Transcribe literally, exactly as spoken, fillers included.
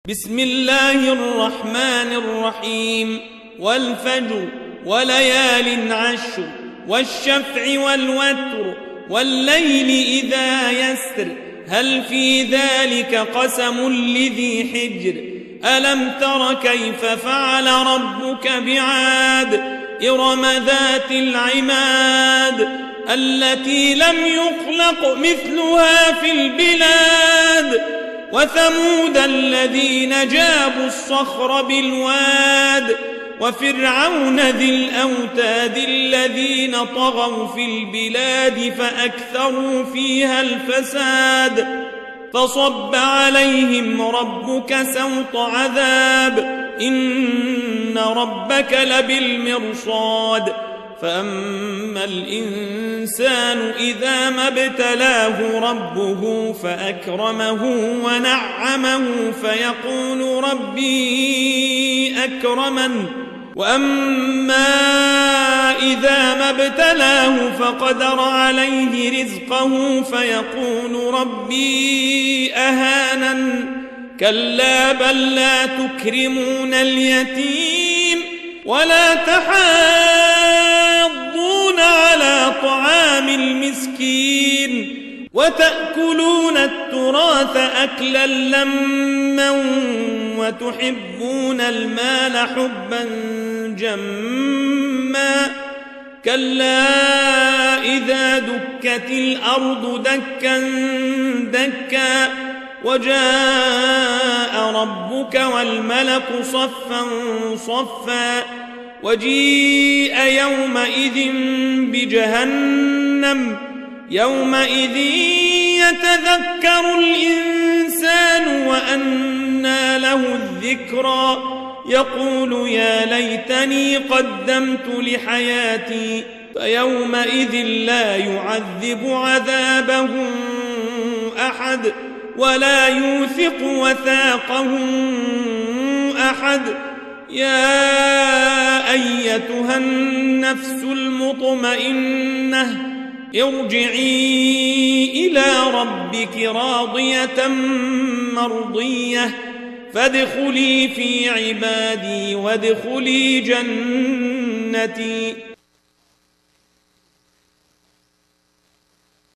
بسم الله الرحمن الرحيم والفجر وليال عشر والشفع والوتر والليل إذا يسر هل في ذلك قسم لذي حجر ألم تر كيف فعل ربك بعاد إرم ذات العماد التي لم يخلق مثلها في البلاد وثمود الذين جابوا الصخر بالواد وفرعون ذي الأوتاد الذين طغوا في البلاد فأكثروا فيها الفساد فصب عليهم ربك سوط عذاب إن ربك لبالمرصاد فأما الإنسان إذا ما ابتلاه ربه فأكرمه ونعمه فيقول ربي أكرمن وأما إذا ما ابتلاه فقدر عليه رزقه فيقول ربي أهانن كلا بل لا تكرمون اليتيم ولا تحاضون على طعام المسكين وتأكلون التراث أكلا لما وتحبون المال حبا جما كلا إذا دكت الأرض دكا دكا وجاء ربك والملك صفا صفا وجيء يومئذ بجهنم يومئذ يتذكر الإنسان وأنى له الذكرى يقول يا ليتني قدمت لحياتي فيومئذ لا يعذب عذابه أحد ولا يوثق وثاقه أحد يا أيتها النفس المطمئنة ارجعي إلى ربك راضية مرضية فادخلي في عبادي وادخلي جنتي.